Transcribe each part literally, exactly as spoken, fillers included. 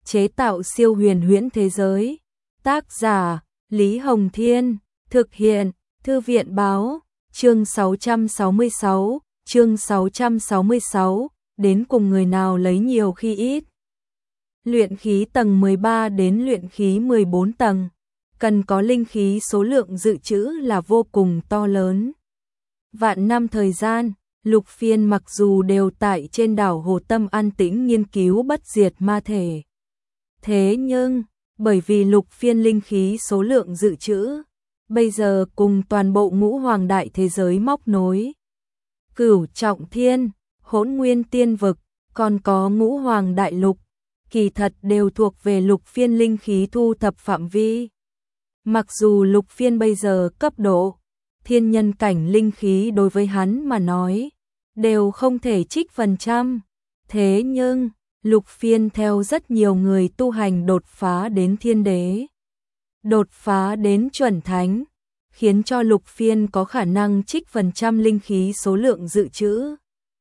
chế tạo siêu huyền huyễn thế giới. Tác giả Lý Hồng Thiên, thực hiện Thư viện Báo. Chương sáu trăm sáu mươi sáu, chương sáu trăm sáu mươi sáu, đến cùng người nào lấy nhiều khi ít. Luyện khí tầng mười ba đến luyện khí mười bốn tầng, cần có linh khí số lượng dự trữ là vô cùng to lớn. Vạn năm thời gian, Lục Phiên mặc dù đều tại trên đảo Hồ Tâm an tĩnh nghiên cứu bất diệt ma thể. Thế nhưng, bởi vì Lục Phiên linh khí số lượng dự trữ, bây giờ cùng toàn bộ ngũ hoàng đại thế giới móc nối. Cửu trọng thiên, hỗn nguyên tiên vực, còn có ngũ hoàng đại lục, kỳ thật đều thuộc về Lục Phiên linh khí thu thập phạm vi. Mặc dù Lục Phiên bây giờ cấp độ, thiên nhân cảnh linh khí đối với hắn mà nói, đều không thể trích phần trăm. Thế nhưng, Lục Phiên theo rất nhiều người tu hành đột phá đến thiên đế, đột phá đến chuẩn thánh, khiến cho Lục Phiên có khả năng trích phần trăm linh khí số lượng dự trữ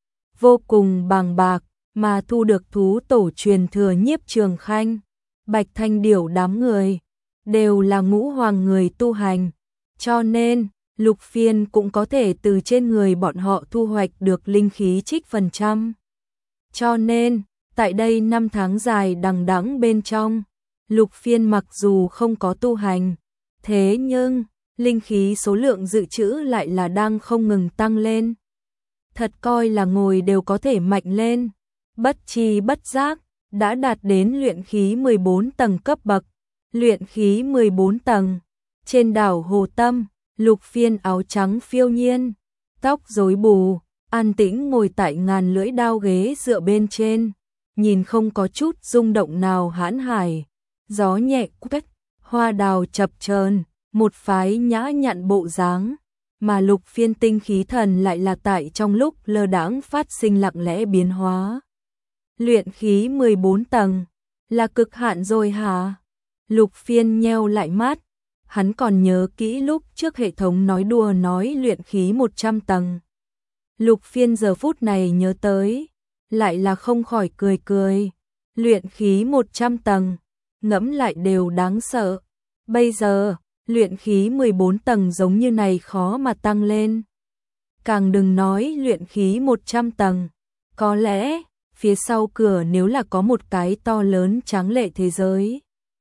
vô cùng bàng bạc, mà thu được thú tổ truyền thừa Nhiếp Trường Khanh, Bạch Thanh Điểu đám người, đều là ngũ hoàng người tu hành, cho nên Lục Phiên cũng có thể từ trên người bọn họ thu hoạch được linh khí trích phần trăm. Cho nên, tại đây năm tháng dài đằng đẵng bên trong, Lục Phiên mặc dù không có tu hành, thế nhưng linh khí số lượng dự trữ lại là đang không ngừng tăng lên. Thật coi là ngồi đều có thể mạnh lên, bất chi bất giác, đã đạt đến luyện khí mười bốn tầng cấp bậc. Luyện khí mười bốn tầng, trên đảo Hồ Tâm, Lục Phiên áo trắng phiêu nhiên, tóc rối bù, an tĩnh ngồi tại ngàn lưỡi đao ghế dựa bên trên, nhìn không có chút rung động nào hãn hải, gió nhẹ quét, hoa đào chập chờn, một phái nhã nhặn bộ dáng, mà Lục Phiên tinh khí thần lại là tại trong lúc lơ đãng phát sinh lặng lẽ biến hóa. Luyện khí mười bốn tầng, là cực hạn rồi hả? Lục Phiên nheo lại mắt, hắn còn nhớ kỹ lúc trước hệ thống nói đùa nói luyện khí một trăm tầng. Lục Phiên giờ phút này nhớ tới, lại là không khỏi cười cười. Luyện khí một trăm tầng, ngẫm lại đều đáng sợ. Bây giờ, luyện khí mười bốn tầng giống như này khó mà tăng lên. Càng đừng nói luyện khí một trăm tầng, có lẽ phía sau cửa nếu là có một cái to lớn tráng lệ thế giới,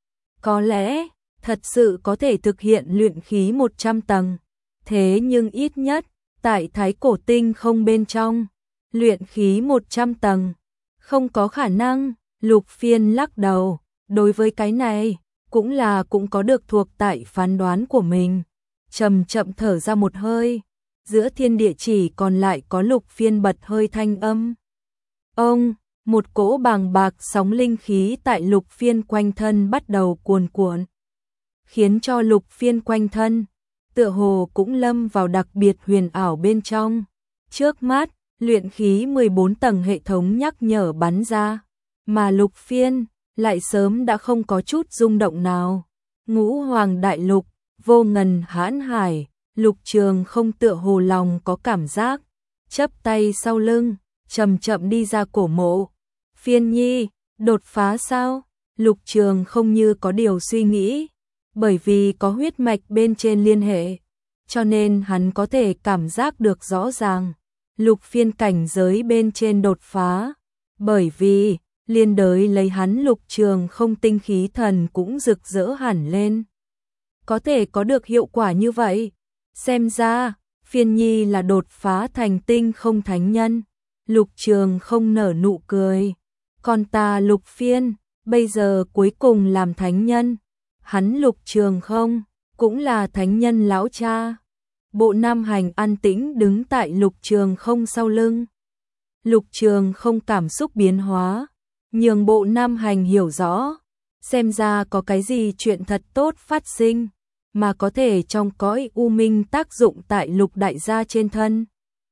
có lẽ thật sự có thể thực hiện luyện khí một trăm tầng. Thế nhưng ít nhất, tại Thái Cổ Tinh không bên trong, luyện khí một trăm tầng, không có khả năng. Lục Phiên lắc đầu, đối với cái này, cũng là cũng có được thuộc tại phán đoán của mình. Chậm chậm thở ra một hơi, giữa thiên địa chỉ còn lại có Lục Phiên bật hơi thanh âm. Ông, một cỗ bàng bạc sóng linh khí tại Lục Phiên quanh thân bắt đầu cuồn cuộn, khiến cho Lục Phiên quanh thân tựa hồ cũng lâm vào đặc biệt huyền ảo bên trong. Trước mắt, luyện khí mười bốn tầng hệ thống nhắc nhở bắn ra, mà Lục Phiên lại sớm đã không có chút rung động nào. Ngũ hoàng đại lục, vô ngần hãn hải, Lục Trường không tựa hồ lòng có cảm giác, chắp tay sau lưng, chậm chậm đi ra cổ mộ. Phiên nhi, đột phá sao? Lục Trường không như có điều suy nghĩ, bởi vì có huyết mạch bên trên liên hệ, cho nên hắn có thể cảm giác được rõ ràng Lục Phiên cảnh giới bên trên đột phá, bởi vì liên đới lấy hắn Lục Trường không tinh khí thần cũng rực rỡ hẳn lên. Có thể có được hiệu quả như vậy, xem ra Phiên nhi là đột phá thành tinh không thánh nhân. Lục Trường không nở nụ cười, còn ta Lục Phiên bây giờ cuối cùng làm thánh nhân. Hắn Lục Trường không cũng là thánh nhân lão cha. Bộ Nam Hành an tĩnh đứng tại Lục Trường không sau lưng. Lục Trường không cảm xúc biến hóa, nhường Bộ Nam Hành hiểu rõ, xem ra có cái gì chuyện thật tốt phát sinh, mà có thể trong cõi u minh tác dụng tại Lục đại gia trên thân.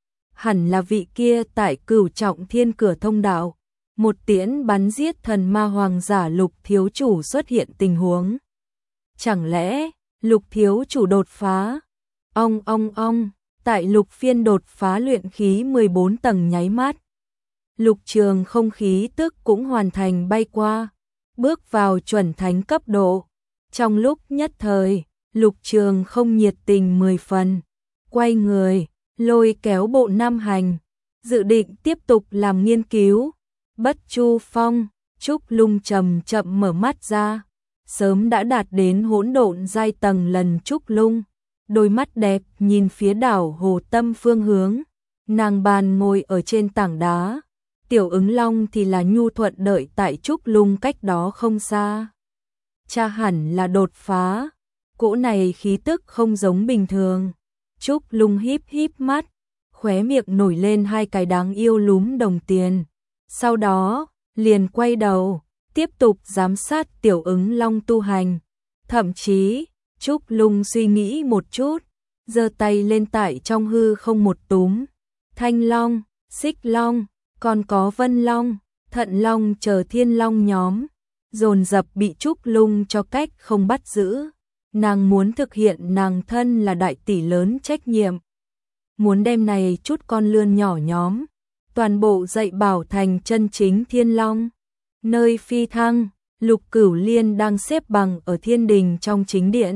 Hẳn là vị kia tại Cửu Trọng Thiên cửa thông đạo, một tiễn bắn giết thần ma hoàng giả Lục thiếu chủ xuất hiện tình huống. Chẳng lẽ Lục thiếu chủ đột phá? Ong ong ong, tại Lục Phiên đột phá luyện khí mười bốn tầng nháy mắt, Lục Trường không khí tức cũng hoàn thành bay qua. bước vào chuẩn thánh cấp độ. Trong lúc nhất thời, Lục Trường không nhiệt tình mười phần, quay người, lôi kéo Bộ Nam Hành, dự định tiếp tục làm nghiên cứu. Bất Chu Phong, Trúc Lung chậm chậm mở mắt ra, sớm đã đạt đến hỗn độn giai tầng lần Trúc Lung, đôi mắt đẹp nhìn phía đảo Hồ Tâm phương hướng, nàng bàn ngồi ở trên tảng đá, Tiểu Ứng Long thì là nhu thuận đợi tại Trúc Lung cách đó không xa. Cha hẳn là đột phá, cỗ này khí tức không giống bình thường. Trúc Lung híp híp mắt, khóe miệng nổi lên hai cái đáng yêu lúm đồng tiền. Sau đó, liền quay đầu, tiếp tục giám sát Tiểu Ứng Long tu hành. Thậm chí, Trúc Lung suy nghĩ một chút, giơ tay lên tại trong hư không một túm. Thanh Long, Xích Long, còn có Vân Long, Thận Long chờ Thiên Long nhóm, dồn dập bị Trúc Lung cho cách không bắt giữ. Nàng muốn thực hiện nàng thân là đại tỷ lớn trách nhiệm. Muốn đem này chút con lươn nhỏ nhóm, toàn bộ dạy bảo thành chân chính Thiên Long. Nơi phi thăng, Lục Cửu Liên đang xếp bằng ở thiên đình trong chính điện,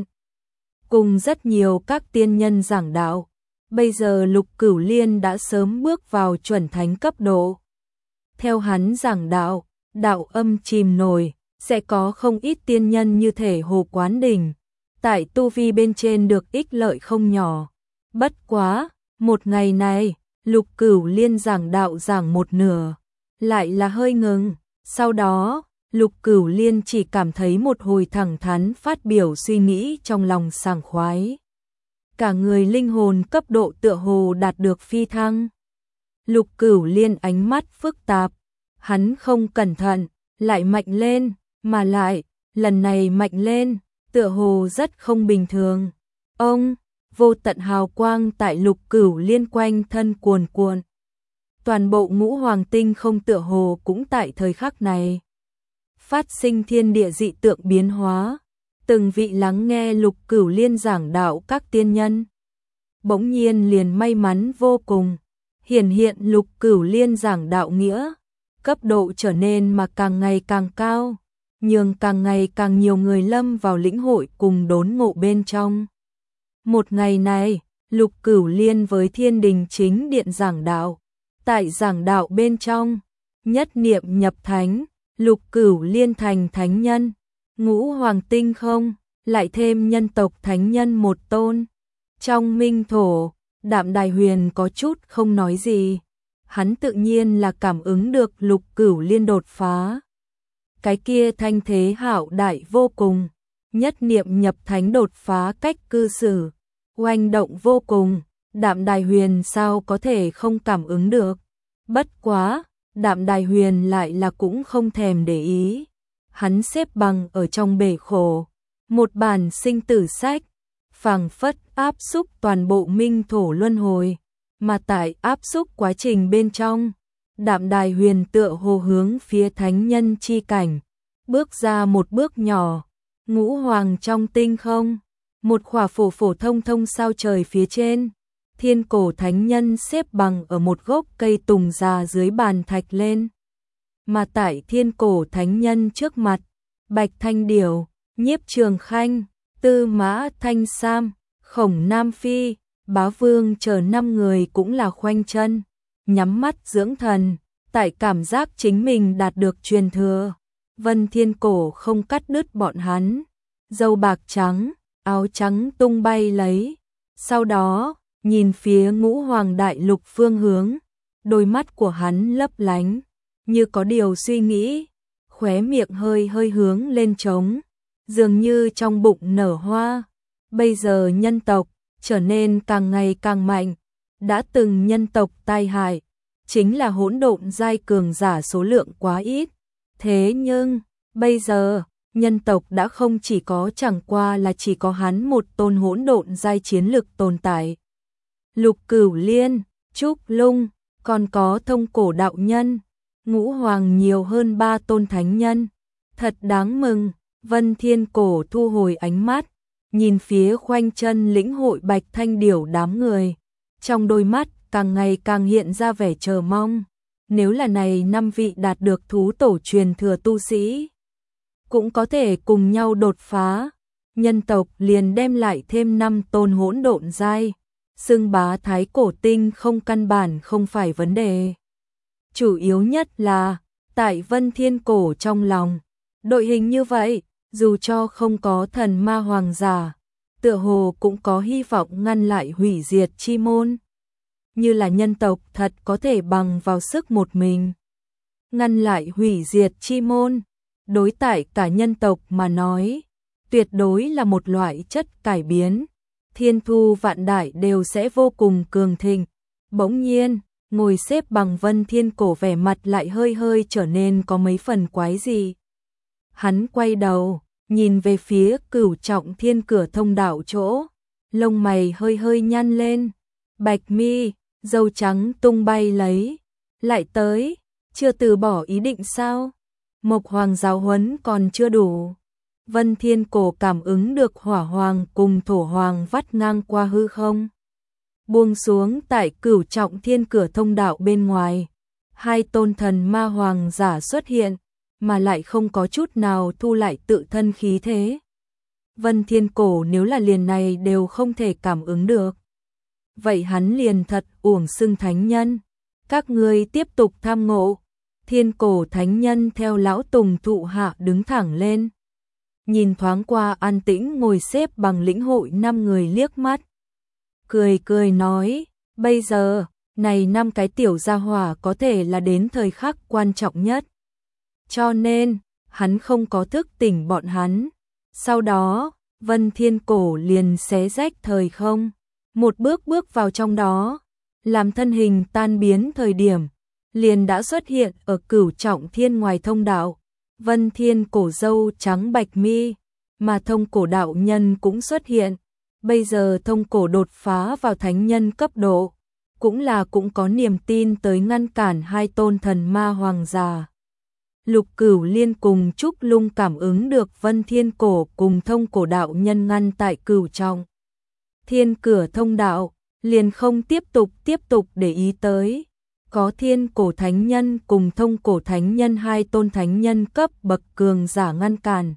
cùng rất nhiều các tiên nhân giảng đạo. Bây giờ Lục Cửu Liên đã sớm bước vào chuẩn thánh cấp độ. Theo hắn giảng đạo, đạo âm chìm nổi, sẽ có không ít tiên nhân như thể Hồ Quán Đỉnh, tại tu vi bên trên được ích lợi không nhỏ. Bất quá, một ngày này, Lục Cửu Liên giảng đạo giảng một nửa, lại là hơi ngừng. Sau đó, Lục Cửu Liên chỉ cảm thấy một hồi thẳng thắn phát biểu suy nghĩ trong lòng sảng khoái. Cả người linh hồn cấp độ tựa hồ đạt được phi thăng. Lục Cửu Liên ánh mắt phức tạp, hắn không cẩn thận, lại mạnh lên, mà lại, lần này mạnh lên, tựa hồ rất không bình thường. Ông, vô tận hào quang tại Lục Cửu Liên quanh thân cuồn cuộn. Toàn bộ ngũ hoàng tinh không tựa hồ cũng tại thời khắc này phát sinh thiên địa dị tượng biến hóa. Từng vị lắng nghe Lục Cửu Liên giảng đạo các tiên nhân, bỗng nhiên liền may mắn vô cùng, hiển hiện Lục Cửu Liên giảng đạo nghĩa, cấp độ trở nên mà càng ngày càng cao, nhường càng ngày càng nhiều người lâm vào lĩnh hội cùng đốn ngộ bên trong. Một ngày này, Lục Cửu Liên với thiên đình chính điện giảng đạo, tại giảng đạo bên trong, nhất niệm nhập thánh, Lục Cửu Liên thành thánh nhân. Ngũ hoàng tinh không, lại thêm nhân tộc thánh nhân một tôn. Trong minh thổ, Đạm Đài Huyền có chút không nói gì. Hắn tự nhiên là cảm ứng được Lục Cửu Liên đột phá. Cái kia thanh thế hạo đại vô cùng, nhất niệm nhập thánh đột phá cách cư xử, oanh động vô cùng. Đạm Đài Huyền sao có thể không cảm ứng được. Bất quá, Đạm Đài Huyền lại là cũng không thèm để ý. Hắn xếp bằng ở trong bể khổ, một bản sinh tử sách, phảng phất áp xúc toàn bộ minh thổ luân hồi, mà tại áp xúc quá trình bên trong, Đạm Đài Huyền tựa hồ hướng phía thánh nhân chi cảnh, bước ra một bước nhỏ. Ngũ hoàng trong tinh không, một khỏa phổ phổ thông thông sao trời phía trên, thiên cổ thánh nhân xếp bằng ở một gốc cây tùng già dưới bàn thạch lên. Mà tại thiên cổ thánh nhân trước mặt, Bạch Thanh Điểu, Nhiếp Trường Khanh, Tư Mã Thanh Sam, Khổng Nam Phi, Bá Vương chờ năm người cũng là khoanh chân, nhắm mắt dưỡng thần, tại cảm giác chính mình đạt được truyền thừa. Vân Thiên Cổ không cắt đứt bọn hắn, dâu bạc trắng, áo trắng tung bay lấy. Sau đó, nhìn phía ngũ hoàng đại lục phương hướng, đôi mắt của hắn lấp lánh, như có điều suy nghĩ, khóe miệng hơi hơi hướng lên trống, dường như trong bụng nở hoa. Bây giờ nhân tộc trở nên càng ngày càng mạnh, đã từng nhân tộc tai hại, chính là hỗn độn giai cường giả số lượng quá ít. Thế nhưng, bây giờ, nhân tộc đã không chỉ có chẳng qua là chỉ có hắn một tôn hỗn độn giai chiến lực tồn tại. Lục Cửu Liên, Trúc Lung, còn có Thông Cổ đạo nhân, ngũ hoàng nhiều hơn ba tôn thánh nhân. Thật đáng mừng. Vân Thiên Cổ thu hồi ánh mắt, nhìn phía khoanh chân lĩnh hội Bạch Thanh Điểu đám người, trong đôi mắt càng ngày càng hiện ra vẻ chờ mong. Nếu là này năm vị đạt được thú tổ truyền thừa tu sĩ, cũng có thể cùng nhau đột phá. Nhân tộc liền đem lại thêm năm tôn hỗn độn giai, xưng bá thái cổ tinh không căn bản không phải vấn đề. Chủ yếu nhất là, tại Vân Thiên Cổ trong lòng, đội hình như vậy, dù cho không có thần ma hoàng giả, tựa hồ cũng có hy vọng ngăn lại hủy diệt chi môn. Như là nhân tộc thật có thể bằng vào sức một mình ngăn lại hủy diệt chi môn, đối tại cả nhân tộc mà nói, tuyệt đối là một loại chất cải biến, thiên thu vạn đại đều sẽ vô cùng cường thịnh. Bỗng nhiên, ngồi xếp bằng Vân Thiên Cổ vẻ mặt lại hơi hơi trở nên có mấy phần quái gì. Hắn quay đầu, nhìn về phía Cửu Trọng Thiên cửa thông đạo chỗ, lông mày hơi hơi nhăn lên, bạch mi, râu trắng tung bay lấy, lại tới, chưa từ bỏ ý định sao? Mộc Hoàng giáo huấn còn chưa đủ. Vân Thiên Cổ cảm ứng được Hỏa Hoàng cùng Thổ Hoàng vắt ngang qua hư không, buông xuống tại Cửu Trọng Thiên cửa thông đạo bên ngoài. Hai tôn thần ma hoàng giả xuất hiện, mà lại không có chút nào thu lại tự thân khí thế. Vân Thiên Cổ nếu là liền này đều không thể cảm ứng được, vậy hắn liền thật uổng xưng thánh nhân. Các ngươi tiếp tục tham ngộ. Thiên Cổ thánh nhân theo lão tùng thụ hạ đứng thẳng lên, nhìn thoáng qua an tĩnh ngồi xếp bằng lĩnh hội năm người liếc mắt, cười cười nói, bây giờ, này năm cái tiểu gia hỏa có thể là đến thời khắc quan trọng nhất. Cho nên, hắn không có thức tỉnh bọn hắn. Sau đó, Vân Thiên Cổ liền xé rách thời không, một bước bước vào trong đó, làm thân hình tan biến thời điểm, liền đã xuất hiện ở Cửu Trọng Thiên ngoài thông đạo. Vân Thiên Cổ râu trắng bạch mi, mà thông cổ đạo nhân cũng xuất hiện. Bây giờ thông cổ đột phá vào thánh nhân cấp độ, cũng là cũng có niềm tin tới ngăn cản hai tôn thần ma hoàng giả. Lục Cửu Liên cùng Trúc Lung cảm ứng được Vân Thiên Cổ cùng thông cổ đạo nhân ngăn tại Cửu Trọng Thiên cửa thông đạo, liền không tiếp tục tiếp tục để ý tới. Có Thiên Cổ thánh nhân cùng thông cổ thánh nhân hai tôn thánh nhân cấp bậc cường giả ngăn cản.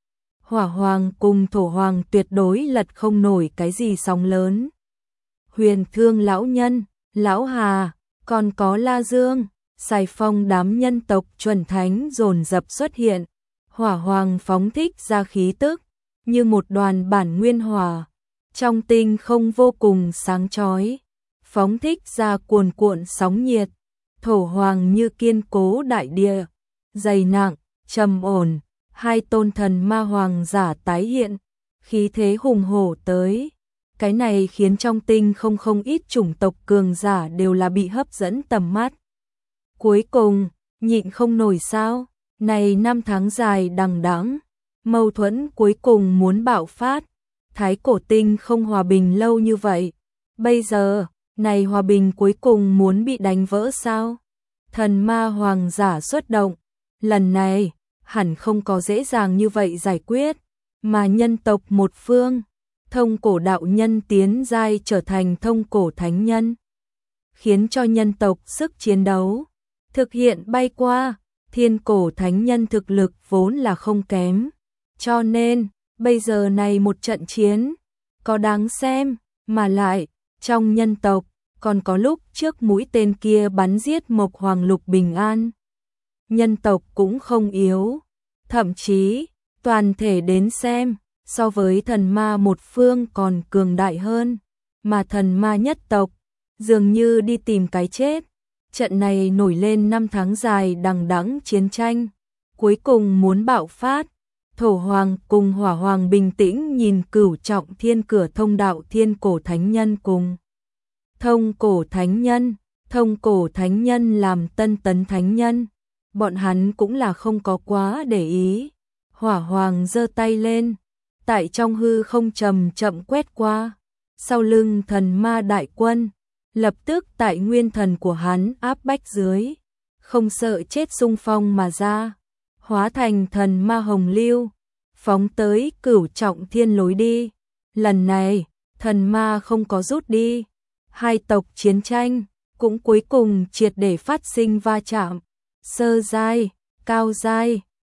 Hỏa Hoàng cùng Thổ Hoàng tuyệt đối lật không nổi cái gì sóng lớn. Huyền Thương lão nhân, Lão Hà, còn có La Dương, Sài Phong đám nhân tộc chuẩn thánh dồn dập xuất hiện. Hỏa Hoàng phóng thích ra khí tức, như một đoàn bản nguyên hỏa, trong tinh không vô cùng sáng chói, phóng thích ra cuồn cuộn sóng nhiệt. Thổ Hoàng như kiên cố đại địa, dày nặng, trầm ổn, hai tôn thần ma hoàng giả tái hiện, khí thế hùng hổ tới. Cái này khiến trong tinh không không ít chủng tộc cường giả đều là bị hấp dẫn tầm mắt. Cuối cùng, nhịn không nổi sao, này năm tháng dài đằng đẵng, mâu thuẫn cuối cùng muốn bạo phát. Thái cổ tinh không hòa bình lâu như vậy, bây giờ, này hòa bình cuối cùng muốn bị đánh vỡ sao? Thần ma hoàng giả xuất động, lần này, hẳn không có dễ dàng như vậy giải quyết, mà nhân tộc một phương, thông cổ đạo nhân tiến giai trở thành thông cổ thánh nhân, khiến cho nhân tộc sức chiến đấu thực hiện bay qua. Thiên cổ thánh nhân thực lực vốn là không kém, cho nên, bây giờ này một trận chiến, có đáng xem, mà lại, trong nhân tộc, còn có lúc trước mũi tên kia bắn giết Mộc Hoàng Lục Bình An. Nhân tộc cũng không yếu, thậm chí, toàn thể đến xem, so với thần ma một phương còn cường đại hơn, mà thần ma nhất tộc, dường như đi tìm cái chết. Trận này nổi lên năm tháng dài đằng đẵng chiến tranh, cuối cùng muốn bạo phát. Thổ Hoàng cùng Hỏa Hoàng bình tĩnh nhìn Cửu Trọng Thiên cửa thông đạo Thiên Cổ thánh nhân cùng thông cổ thánh nhân, thông cổ thánh nhân làm tân tấn thánh nhân, bọn hắn cũng là không có quá để ý. Hỏa Hoàng giơ tay lên, tại trong hư không chậm chậm quét qua, sau lưng thần ma đại quân, lập tức tại nguyên thần của hắn áp bách dưới, không sợ chết xung phong mà ra, hóa thành thần ma hồng lưu, phóng tới Cửu Trọng Thiên lối đi. Lần này, thần ma không có rút đi, hai tộc chiến tranh cũng cuối cùng triệt để phát sinh va chạm, sơ giai, cao giai,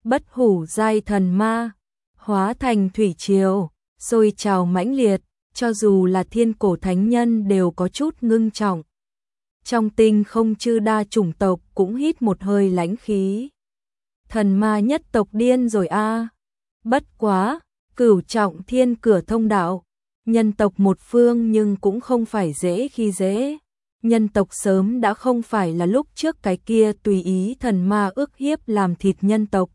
bất hủ giai thần ma, hóa thành thủy triều, sôi trào mãnh liệt, cho dù là thiên cổ thánh nhân đều có chút ngưng trọng. Trong tinh không chư đa chủng tộc cũng hít một hơi lãnh khí. Thần ma nhất tộc điên rồi a. Bất quá, cửu trọng thiên cửa thông đạo, nhân tộc một phương nhưng cũng không phải dễ khi dễ. Nhân tộc sớm đã không phải là lúc trước cái kia tùy ý thần ma ức hiếp làm thịt nhân tộc.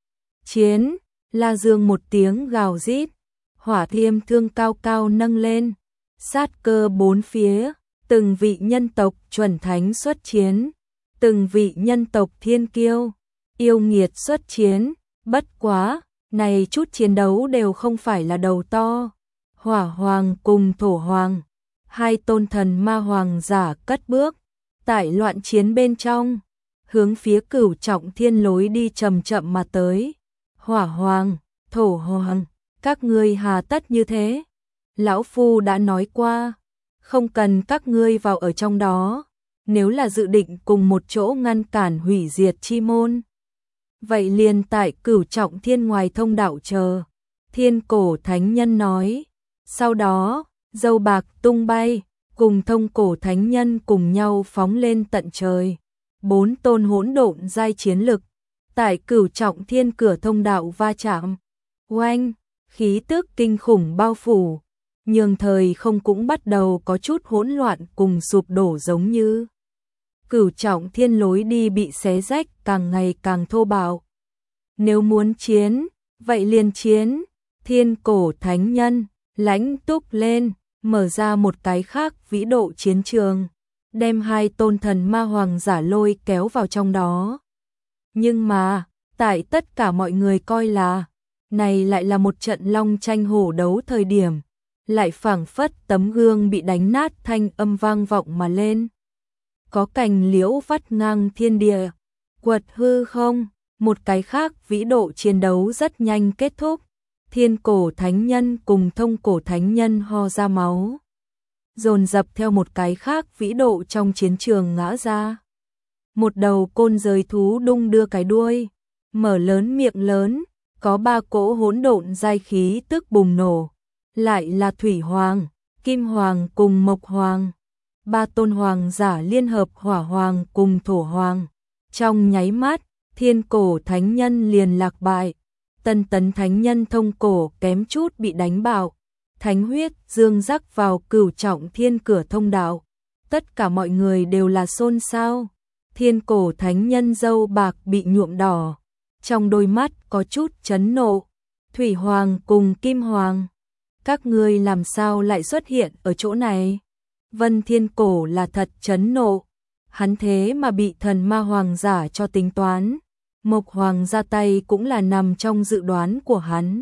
Chiến, La Dương một tiếng gào rít, hỏa thiêm thương cao cao nâng lên, sát cơ bốn phía, từng vị nhân tộc chuẩn thánh xuất chiến, từng vị nhân tộc thiên kiêu, yêu nghiệt xuất chiến, bất quá, này chút chiến đấu đều không phải là đầu to. Hỏa hoàng cùng thổ hoàng, hai tôn thần ma hoàng giả cất bước, tại loạn chiến bên trong, hướng phía cửu trọng thiên lối đi chậm chậm mà tới. Hỏa hoàng, thổ hoàng, các ngươi hà tất như thế? Lão Phu đã nói qua, không cần các ngươi vào ở trong đó, nếu là dự định cùng một chỗ ngăn cản hủy diệt chi môn. Vậy liền tại cửu trọng thiên ngoài thông đạo chờ. Thiên cổ thánh nhân nói. Sau đó, dâu bạc tung bay, cùng thông cổ thánh nhân cùng nhau phóng lên tận trời. Bốn tôn hỗn độn giai chiến lực, tại cửu trọng thiên cửa thông đạo va chạm. Oanh, khí tức kinh khủng bao phủ, nhường thời không cũng bắt đầu có chút hỗn loạn cùng sụp đổ giống như. Cửu trọng thiên lối đi bị xé rách càng ngày càng thô bạo. Nếu muốn chiến, vậy liền chiến. Thiên cổ thánh nhân lãnh túc lên, mở ra một cái khác vĩ độ chiến trường, đem hai tôn thần ma hoàng giả lôi kéo vào trong đó. Nhưng mà, tại tất cả mọi người coi là, này lại là một trận long tranh hổ đấu thời điểm, lại phảng phất tấm gương bị đánh nát thanh âm vang vọng mà lên. Có cành liễu vắt ngang thiên địa, quật hư không, một cái khác vĩ độ chiến đấu rất nhanh kết thúc. Thiên cổ thánh nhân cùng thông cổ thánh nhân ho ra máu, dồn dập theo một cái khác vĩ độ trong chiến trường ngã ra. Một đầu côn rời thú đung đưa cái đuôi, mở lớn miệng lớn, có ba cỗ hỗn độn giai khí tức bùng nổ, lại là thủy hoàng, kim hoàng cùng mộc hoàng, ba tôn hoàng giả liên hợp hỏa hoàng cùng thổ hoàng. Trong nháy mắt, thiên cổ thánh nhân liền lạc bại. Tân tấn thánh nhân thông cổ kém chút bị đánh bạo, thánh huyết dương rắc vào cửu trọng thiên cửa thông đạo. Tất cả mọi người đều là xôn xao. Thiên cổ thánh nhân dâu bạc bị nhuộm đỏ, trong đôi mắt có chút chấn nộ. Thủy hoàng cùng kim hoàng, các ngươi làm sao lại xuất hiện ở chỗ này? Vân thiên cổ là thật chấn nộ, hắn thế mà bị thần ma hoàng giả cho tính toán. Mộc hoàng ra tay cũng là nằm trong dự đoán của hắn.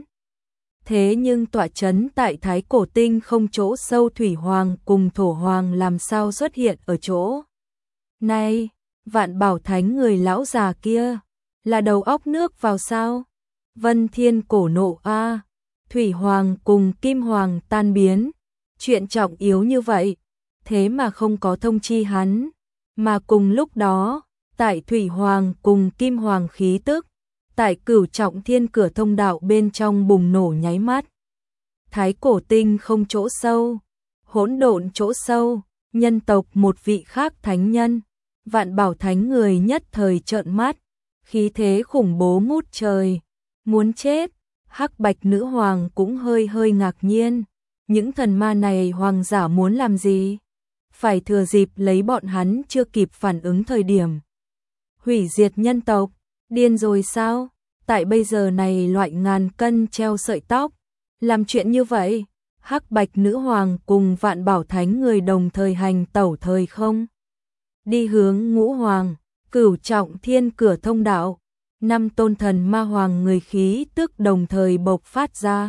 Thế nhưng tọa chấn tại thái cổ tinh không chỗ sâu thủy hoàng cùng thổ hoàng làm sao xuất hiện ở chỗ này? Vạn bảo thánh người lão già kia, là đầu óc nước vào sao? Vân thiên cổ nộ a, thủy hoàng cùng kim hoàng tan biến. Chuyện trọng yếu như vậy, thế mà không có thông chi hắn. Mà cùng lúc đó, tại thủy hoàng cùng kim hoàng khí tức, tại cửu trọng thiên cửa thông đạo bên trong bùng nổ nháy mắt. Thái cổ tinh không chỗ sâu, hỗn độn chỗ sâu, nhân tộc một vị khác thánh nhân, vạn bảo thánh người nhất thời trợn mắt, khí thế khủng bố ngút trời, muốn chết. Hắc bạch nữ hoàng cũng hơi hơi ngạc nhiên, những thần ma này hoàng giả muốn làm gì? Phải thừa dịp lấy bọn hắn chưa kịp phản ứng thời điểm. Hủy diệt nhân tộc, điên rồi sao? Tại bây giờ này loại ngàn cân treo sợi tóc, làm chuyện như vậy, hắc bạch nữ hoàng cùng vạn bảo thánh người đồng thời hành tẩu thời không. Đi hướng ngũ hoàng, cửu trọng thiên cửa thông đạo, năm tôn thần ma hoàng người khí tức đồng thời bộc phát ra.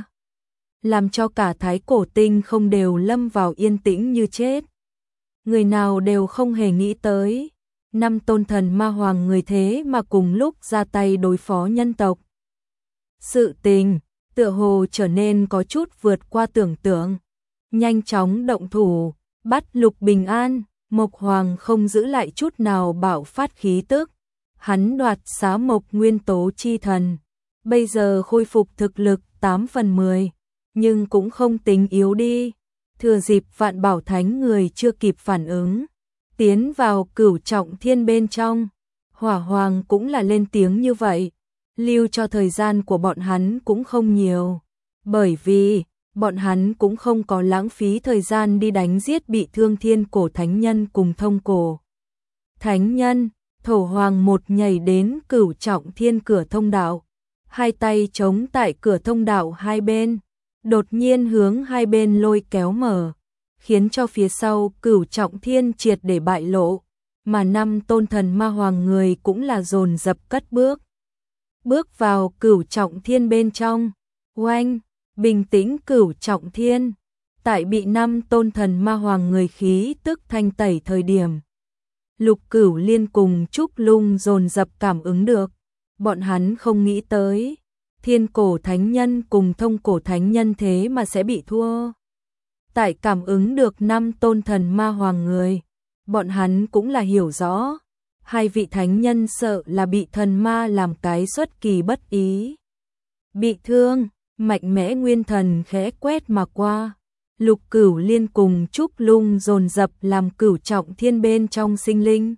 Làm cho cả thái cổ tinh không đều lâm vào yên tĩnh như chết. Người nào đều không hề nghĩ tới. Năm tôn thần ma hoàng người thế mà cùng lúc ra tay đối phó nhân tộc. Sự tình, tựa hồ trở nên có chút vượt qua tưởng tượng. Nhanh chóng động thủ, bắt Lục Bình An, Mộc Hoàng không giữ lại chút nào bạo phát khí tức. Hắn đoạt xá Mộc nguyên tố chi thần, bây giờ khôi phục thực lực tám phần mười, nhưng cũng không tính yếu đi. Thừa dịp Vạn Bảo Thánh người chưa kịp phản ứng, tiến vào Cửu Trọng Thiên bên trong, Hỏa Hoàng cũng là lên tiếng như vậy, lưu cho thời gian của bọn hắn cũng không nhiều, bởi vì bọn hắn cũng không có lãng phí thời gian đi đánh giết bị thương Thiên Cổ Thánh Nhân cùng Thông Cổ Thánh Nhân. Thổ Hoàng một nhảy đến Cửu Trọng Thiên cửa thông đạo, hai tay chống tại cửa thông đạo hai bên, đột nhiên hướng hai bên lôi kéo mở, khiến cho phía sau Cửu Trọng Thiên triệt để bại lộ, mà năm tôn thần ma hoàng người cũng là dồn dập cất bước. Bước vào Cửu Trọng Thiên bên trong, oanh, bình tĩnh Cửu Trọng Thiên, tại bị năm tôn thần ma hoàng người khí tức thanh tẩy thời điểm. Lục Cửu Liên cùng Trúc Lung dồn dập cảm ứng được, bọn hắn không nghĩ tới, Thiên Cổ Thánh Nhân cùng Thông Cổ Thánh Nhân thế mà sẽ bị thua. Tại cảm ứng được năm tôn thần ma hoàng người, bọn hắn cũng là hiểu rõ, hai vị thánh nhân sợ là bị thần ma làm cái xuất kỳ bất ý. Bị thương, mạnh mẽ nguyên thần khẽ quét mà qua. Lục Cửu Liên cùng Trúc Lung dồn dập làm Cửu Trọng Thiên bên trong sinh linh,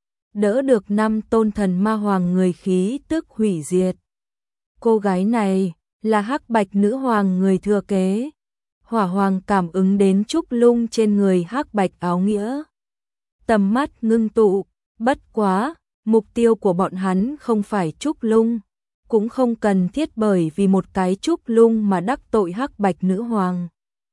đỡ được năm tôn thần ma hoàng người khí tức hủy diệt. Cô gái này là Hắc Bạch Nữ Hoàng người thừa kế. Hỏa Hoàng cảm ứng đến Trúc Lung trên người Hắc Bạch áo nghĩa, tầm mắt ngưng tụ, bất quá, mục tiêu của bọn hắn không phải Trúc Lung, cũng không cần thiết bởi vì một cái Trúc Lung mà đắc tội Hắc Bạch Nữ Hoàng.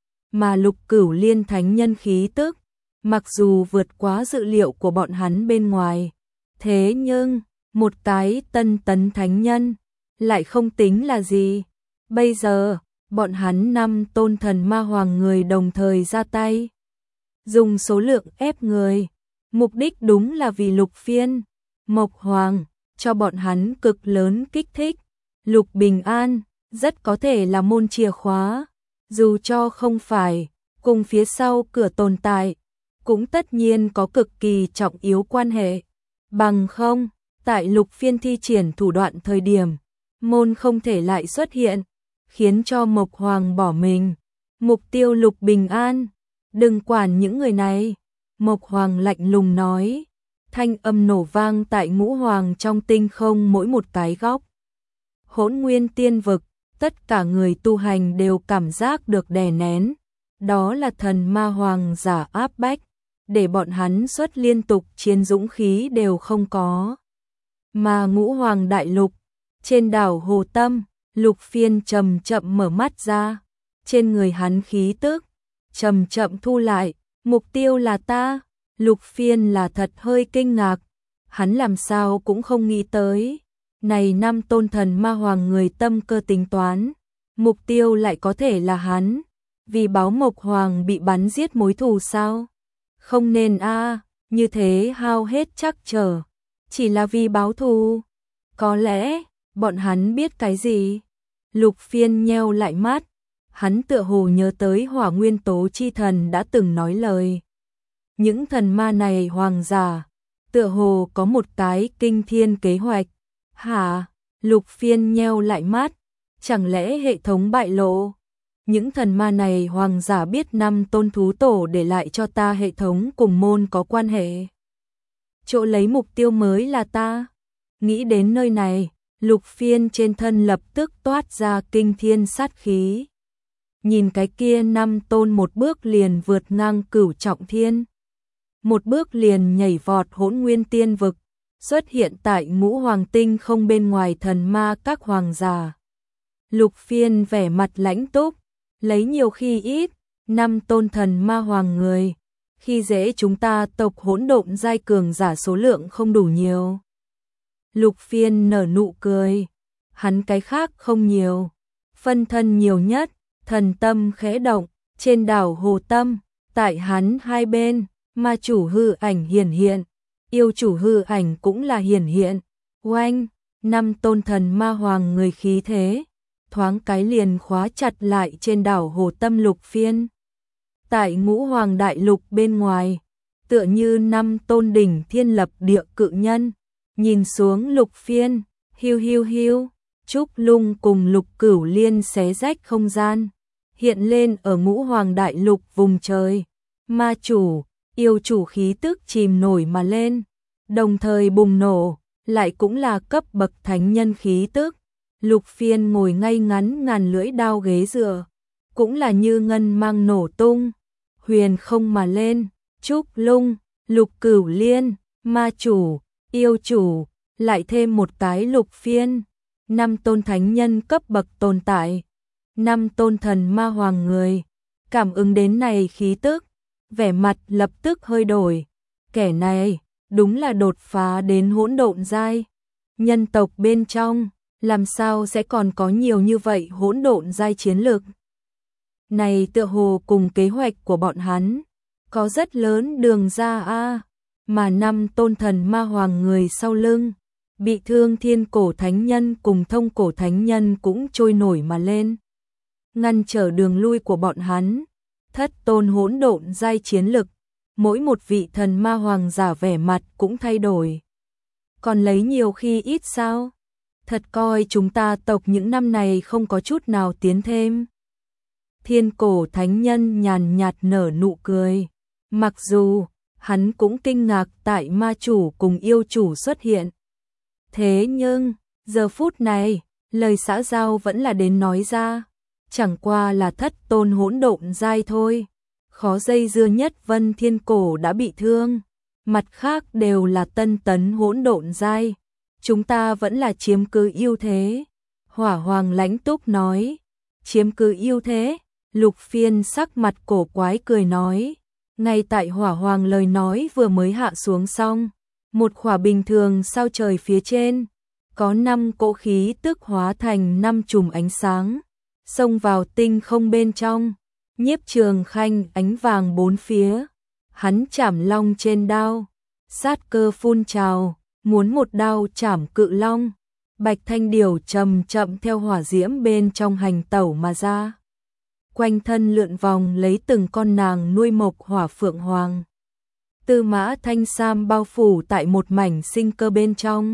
Mà Lục Cửu Liên thánh nhân khí tức, mặc dù vượt quá dự liệu của bọn hắn bên ngoài, thế nhưng, một cái tân tấn thánh nhân, lại không tính là gì. Bây giờ, bọn hắn năm tôn thần ma hoàng người đồng thời ra tay, dùng số lượng ép người, mục đích đúng là vì Lục Phiên, Mộc Hoàng, cho bọn hắn cực lớn kích thích. Lục Bình An, rất có thể là môn chìa khóa. Dù cho không phải, cùng phía sau cửa tồn tại, cũng tất nhiên có cực kỳ trọng yếu quan hệ. Bằng không, tại Lục Phiên thi triển thủ đoạn thời điểm, môn không thể lại xuất hiện, khiến cho Mộc Hoàng bỏ mình. Mục tiêu Lục Bình An, đừng quản những người này. Mộc Hoàng lạnh lùng nói, thanh âm nổ vang tại ngũ hoàng trong tinh không mỗi một cái góc. Hỗn Nguyên Tiên Vực, tất cả người tu hành đều cảm giác được đè nén, đó là thần ma hoàng giả áp bách, để bọn hắn xuất liên tục chiến dũng khí đều không có. Mà ngũ hoàng đại lục, trên đảo Hồ Tâm, Lục Phiên chậm chậm mở mắt ra, trên người hắn khí tức chậm chậm thu lại, mục tiêu là ta. Lục Phiên là thật hơi kinh ngạc, hắn làm sao cũng không nghĩ tới, này năm tôn thần ma hoàng người tâm cơ tính toán, mục tiêu lại có thể là hắn, vì báo Mộc Hoàng bị bắn giết mối thù sao? Không nên a, như thế hao hết chắc trở, chỉ là vì báo thù. Có lẽ, bọn hắn biết cái gì? Lục Phiên nheo lại mắt, hắn tựa hồ nhớ tới Hỏa Nguyên Tố Chi Thần đã từng nói lời. Những thần ma này hoàng giả, tựa hồ có một cái kinh thiên kế hoạch. Hả? Lục Phiên nheo lại mắt, chẳng lẽ hệ thống bại lộ? Những thần ma này hoàng giả biết năm tôn thú tổ để lại cho ta hệ thống cùng môn có quan hệ. Chỗ lấy mục tiêu mới là ta. Nghĩ đến nơi này, Lục Phiên trên thân lập tức toát ra kinh thiên sát khí. Nhìn cái kia năm tôn một bước liền vượt ngang Cửu Trọng Thiên, một bước liền nhảy vọt Hỗn Nguyên Tiên Vực, xuất hiện tại ngũ hoàng tinh không bên ngoài thần ma các hoàng giả. Lục Phiên vẻ mặt lãnh túc, lấy nhiều khi ít, năm tôn thần ma hoàng người, khi dễ chúng ta tộc hỗn độn giai cường giả số lượng không đủ nhiều. Lục Phiên nở nụ cười, hắn cái khác không nhiều, phân thân nhiều nhất, thần tâm khẽ động, trên đảo Hồ Tâm, tại hắn hai bên, ma chủ hư ảnh hiển hiện, yêu chủ hư ảnh cũng là hiển hiện. Oanh, năm tôn thần ma hoàng người khí thế, thoáng cái liền khóa chặt lại trên đảo Hồ Tâm Lục Phiên. Tại ngũ hoàng đại lục bên ngoài, tựa như năm tôn đỉnh thiên lập địa cự nhân, nhìn xuống Lục Phiên, hiu hiu hiu, Trúc Lung cùng Lục Cửu Liên xé rách không gian, hiện lên ở Ngũ Hoàng Đại Lục vùng trời. Ma chủ, yêu chủ khí tức chìm nổi mà lên, đồng thời bùng nổ, lại cũng là cấp bậc thánh nhân khí tức. Lục Phiên ngồi ngay ngắn ngàn lưỡi đao ghế dựa, cũng là như ngân mang nổ tung, huyền không mà lên. Trúc Lung, Lục Cửu Liên, ma chủ, yêu chủ, lại thêm một cái Lục Phiên, năm tôn thánh nhân cấp bậc tồn tại, năm tôn thần ma hoàng người, cảm ứng đến này khí tức, vẻ mặt lập tức hơi đổi, kẻ này đúng là đột phá đến hỗn độn giai. Nhân tộc bên trong, làm sao sẽ còn có nhiều như vậy hỗn độn giai chiến lực? Này tựa hồ cùng kế hoạch của bọn hắn, có rất lớn đường ra a, mà năm tôn thần ma hoàng người sau lưng, bị thương thiên cổ thánh nhân cùng thông cổ thánh nhân cũng trôi nổi mà lên, ngăn trở đường lui của bọn hắn. Thất tôn hỗn độn giai chiến lực, mỗi một vị thần ma hoàng giả vẻ mặt cũng thay đổi. Còn lấy nhiều khi ít sao? Thật coi chúng ta tộc những năm này không có chút nào tiến thêm. Thiên cổ thánh nhân nhàn nhạt nở nụ cười, mặc dù hắn cũng kinh ngạc tại ma chủ cùng yêu chủ xuất hiện. Thế nhưng, giờ phút này, lời xã giao vẫn là đến nói ra, chẳng qua là thất tôn hỗn độn giai thôi. Khó dây dưa nhất Vân Thiên Cổ đã bị thương, mặt khác đều là tân tấn hỗn độn giai, chúng ta vẫn là chiếm cứ ưu thế. Hỏa Hoàng lãnh túc nói, chiếm cứ ưu thế. Lục Phiên sắc mặt cổ quái cười nói, ngay tại Hỏa Hoàng lời nói vừa mới hạ xuống xong, một khỏa bình thường sao trời phía trên, có năm cỗ khí tức hóa thành năm chùm ánh sáng, xông vào tinh không bên trong. Nhiếp Trường Khanh ánh vàng bốn phía, hắn chảm long trên đao, sát cơ phun trào, muốn một đao chảm cự long. Bạch Thanh Điểu chậm chậm theo hỏa diễm bên trong hành tẩu mà ra, quanh thân lượn vòng lấy từng con nàng nuôi mộc hỏa phượng hoàng. Tư mã thanh sam bao phủ tại một mảnh sinh cơ bên trong,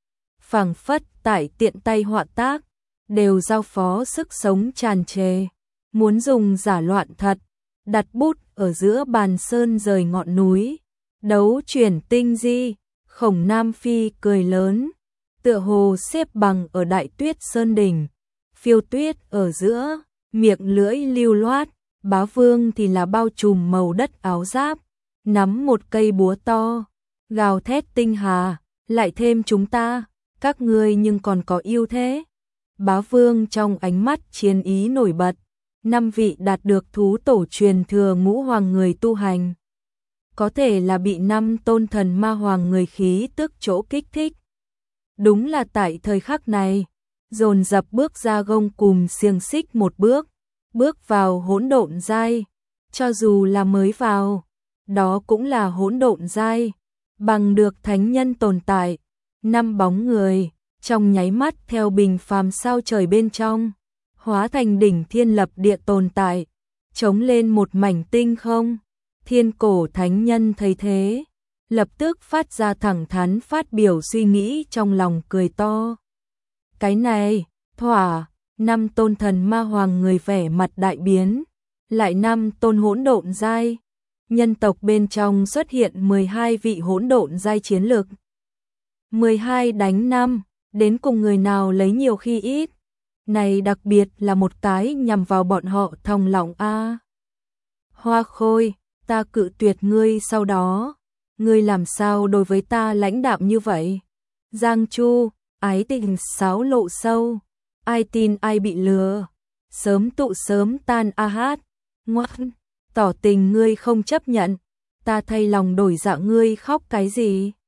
phảng phất tại tiện tay họa tác, đều giao phó sức sống tràn trề. Muốn dùng giả loạn thật, đặt bút ở giữa bàn sơn rời ngọn núi, đấu chuyển tinh di. Khổng Nam Phi cười lớn, tựa hồ xếp bằng ở Đại Tuyết Sơn đỉnh, phiêu tuyết ở giữa, miệng lưỡi lưu loát. Bá Vương thì là bao trùm màu đất áo giáp, nắm một cây búa to, gào thét tinh hà, lại thêm chúng ta, các ngươi nhưng còn có ưu thế. Bá Vương trong ánh mắt chiến ý nổi bật, năm vị đạt được thú tổ truyền thừa ngũ hoàng người tu hành, có thể là bị năm tôn thần ma hoàng người khí tức chỗ kích thích. Đúng là tại thời khắc này, dồn dập bước ra gông cùm xiềng xích một bước, bước vào hỗn độn giai, cho dù là mới vào, đó cũng là hỗn độn giai, bằng được thánh nhân tồn tại. Năm bóng người, trong nháy mắt theo bình phàm sao trời bên trong, hóa thành đỉnh thiên lập địa tồn tại, chống lên một mảnh tinh không. Thiên cổ thánh nhân thấy thế, lập tức phát ra thẳng thắn phát biểu suy nghĩ trong lòng, cười to. Cái này, thỏa, năm tôn thần ma hoàng người vẻ mặt đại biến, lại năm tôn hỗn độn giai. Nhân tộc bên trong xuất hiện mười hai vị hỗn độn giai chiến lực. mười hai đánh năm, đến cùng người nào lấy nhiều khi ít. Này đặc biệt là một cái nhằm vào bọn họ thòng lọng a. Hoa Khôi, ta cự tuyệt ngươi, sau đó ngươi làm sao đối với ta lãnh đạm như vậy? Giang Chu, ái tình sáo lộ sâu, ai tin ai bị lừa, sớm tụ sớm tan a hát. Ngoan, tỏ tình ngươi không chấp nhận, ta thay lòng đổi dạ, ngươi khóc cái gì?